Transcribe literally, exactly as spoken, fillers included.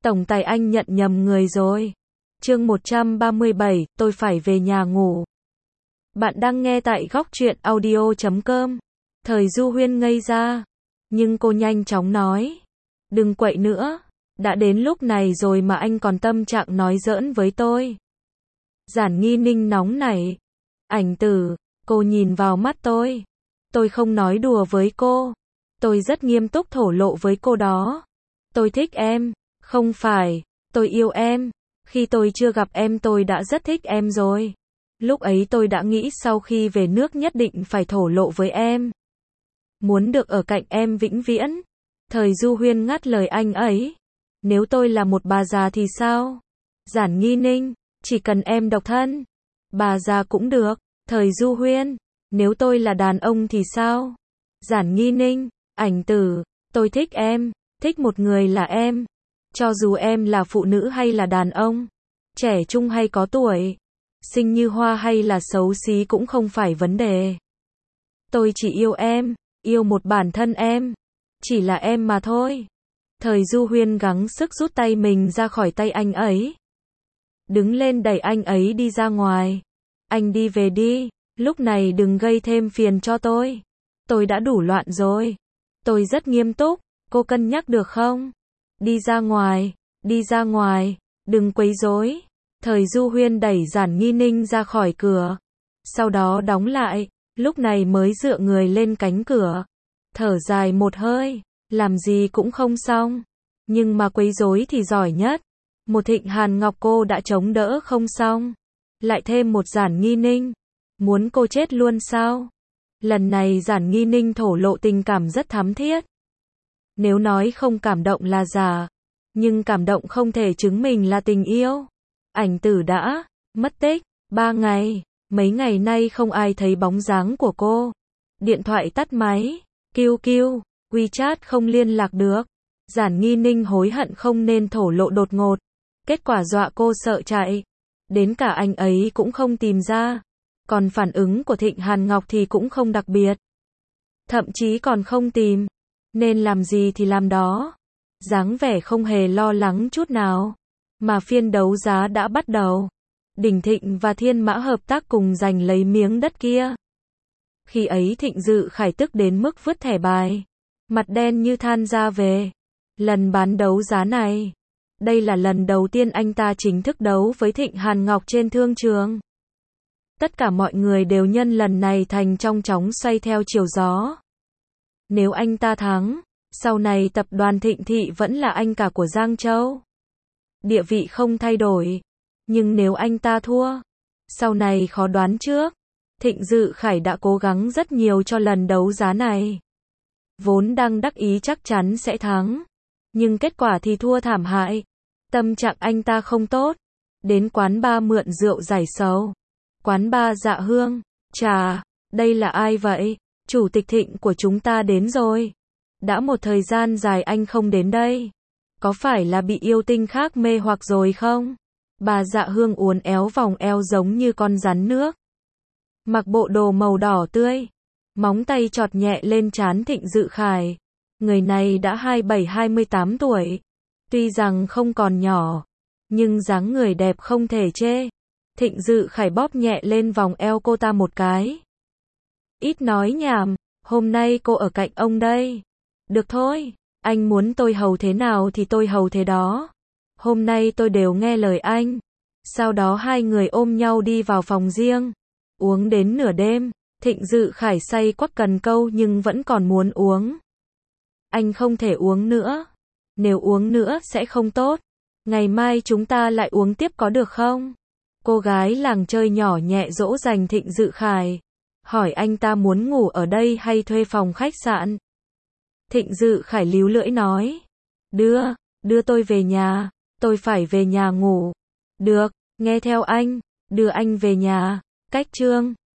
Tổng tài anh nhận nhầm người rồi. Chương một trăm ba mươi bảy, tôi phải về nhà ngủ. Bạn đang nghe tại góc truyện audio chấm com. Thời Du Huyên ngây ra. Nhưng cô nhanh chóng nói. Đừng quậy nữa. Đã đến lúc này rồi mà anh còn tâm trạng nói giỡn với tôi. Giản Nghi Ninh nóng nảy. Ảnh Tử, cô nhìn vào mắt tôi. Tôi không nói đùa với cô. Tôi rất nghiêm túc thổ lộ với cô đó. Tôi thích em. Không phải, tôi yêu em. Khi tôi chưa gặp em tôi đã rất thích em rồi. Lúc ấy tôi đã nghĩ sau khi về nước nhất định phải thổ lộ với em. Muốn được ở cạnh em vĩnh viễn. Thời Du Huyên ngắt lời anh ấy. Nếu tôi là một bà già thì sao? Giản Nghi Ninh, chỉ cần em độc thân. Bà già cũng được. Thời Du Huyên, nếu tôi là đàn ông thì sao? Giản Nghi Ninh, Ảnh Tử, tôi thích em, thích một người là em. Cho dù em là phụ nữ hay là đàn ông, trẻ trung hay có tuổi, xinh như hoa hay là xấu xí cũng không phải vấn đề. Tôi chỉ yêu em, yêu một bản thân em, chỉ là em mà thôi. Thời Du Huyên gắng sức rút tay mình ra khỏi tay anh ấy. Đứng lên đẩy anh ấy đi ra ngoài. Anh đi về đi, lúc này đừng gây thêm phiền cho tôi. Tôi đã đủ loạn rồi. Tôi rất nghiêm túc, cô cân nhắc được không? Đi ra ngoài, đi ra ngoài, đừng quấy rối. Thời Du Huyên đẩy Giản Nghi Ninh ra khỏi cửa. Sau đó đóng lại, lúc này mới dựa người lên cánh cửa. Thở dài một hơi, làm gì cũng không xong. Nhưng mà quấy rối thì giỏi nhất. Một Thịnh Hàn Ngọc cô đã chống đỡ không xong. Lại thêm một Giản Nghi Ninh. Muốn cô chết luôn sao? Lần này Giản Nghi Ninh thổ lộ tình cảm rất thắm thiết. Nếu nói không cảm động là giả, nhưng cảm động không thể chứng minh là tình yêu. Ảnh Tử đã mất tích ba ngày, mấy ngày nay không ai thấy bóng dáng của cô. Điện thoại tắt máy, kiu kiu, WeChat không liên lạc được. Giản Nghi Ninh hối hận không nên thổ lộ đột ngột. Kết quả dọa cô sợ chạy. Đến cả anh ấy cũng không tìm ra. Còn phản ứng của Thịnh Hàn Ngọc thì cũng không đặc biệt. Thậm chí còn không tìm. Nên làm gì thì làm đó. Dáng vẻ không hề lo lắng chút nào. Mà phiên đấu giá đã bắt đầu. Đình Thịnh và Thiên Mã hợp tác cùng giành lấy miếng đất kia. Khi ấy Thịnh Dự Khải tức đến mức vứt thẻ bài. Mặt đen như than ra về. Lần bán đấu giá này. Đây là lần đầu tiên anh ta chính thức đấu với Thịnh Hàn Ngọc trên thương trường. Tất cả mọi người đều nhân lần này thành trong chóng xoay theo chiều gió. Nếu anh ta thắng, sau này tập đoàn Thịnh Thị vẫn là anh cả của Giang Châu. Địa vị không thay đổi. Nhưng nếu anh ta thua, sau này khó đoán trước. Thịnh Dự Khải đã cố gắng rất nhiều cho lần đấu giá này. Vốn đang đắc ý chắc chắn sẽ thắng. Nhưng kết quả thì thua thảm hại. Tâm trạng anh ta không tốt. Đến quán bar mượn rượu giải sầu. Quán bar Dạ Hương. Chà, đây là ai vậy? Chủ tịch Thịnh của chúng ta đến rồi. Đã một thời gian dài anh không đến đây. Có phải là bị yêu tinh khác mê hoặc rồi không? Bà Dạ Hương uốn éo vòng eo giống như con rắn nước. Mặc bộ đồ màu đỏ tươi. Móng tay chọt nhẹ lên trán Thịnh Dự Khải. Người này đã hai mươi bảy hai mươi tám tuổi. Tuy rằng không còn nhỏ. Nhưng dáng người đẹp không thể chê. Thịnh Dự Khải bóp nhẹ lên vòng eo cô ta một cái. Ít nói nhảm, hôm nay cô ở cạnh ông đây. Được thôi, anh muốn tôi hầu thế nào thì tôi hầu thế đó. Hôm nay tôi đều nghe lời anh. Sau đó hai người ôm nhau đi vào phòng riêng. Uống đến nửa đêm, Thịnh Dự Khải say quắc cần câu nhưng vẫn còn muốn uống. Anh không thể uống nữa. Nếu uống nữa sẽ không tốt. Ngày mai chúng ta lại uống tiếp có được không? Cô gái làng chơi nhỏ nhẹ dỗ dành Thịnh Dự Khải. Hỏi anh ta muốn ngủ ở đây hay thuê phòng khách sạn. Thịnh Dự Khải líu lưỡi nói. Đưa, đưa tôi về nhà. Tôi phải về nhà ngủ. Được, nghe theo anh. Đưa anh về nhà. Cách chương.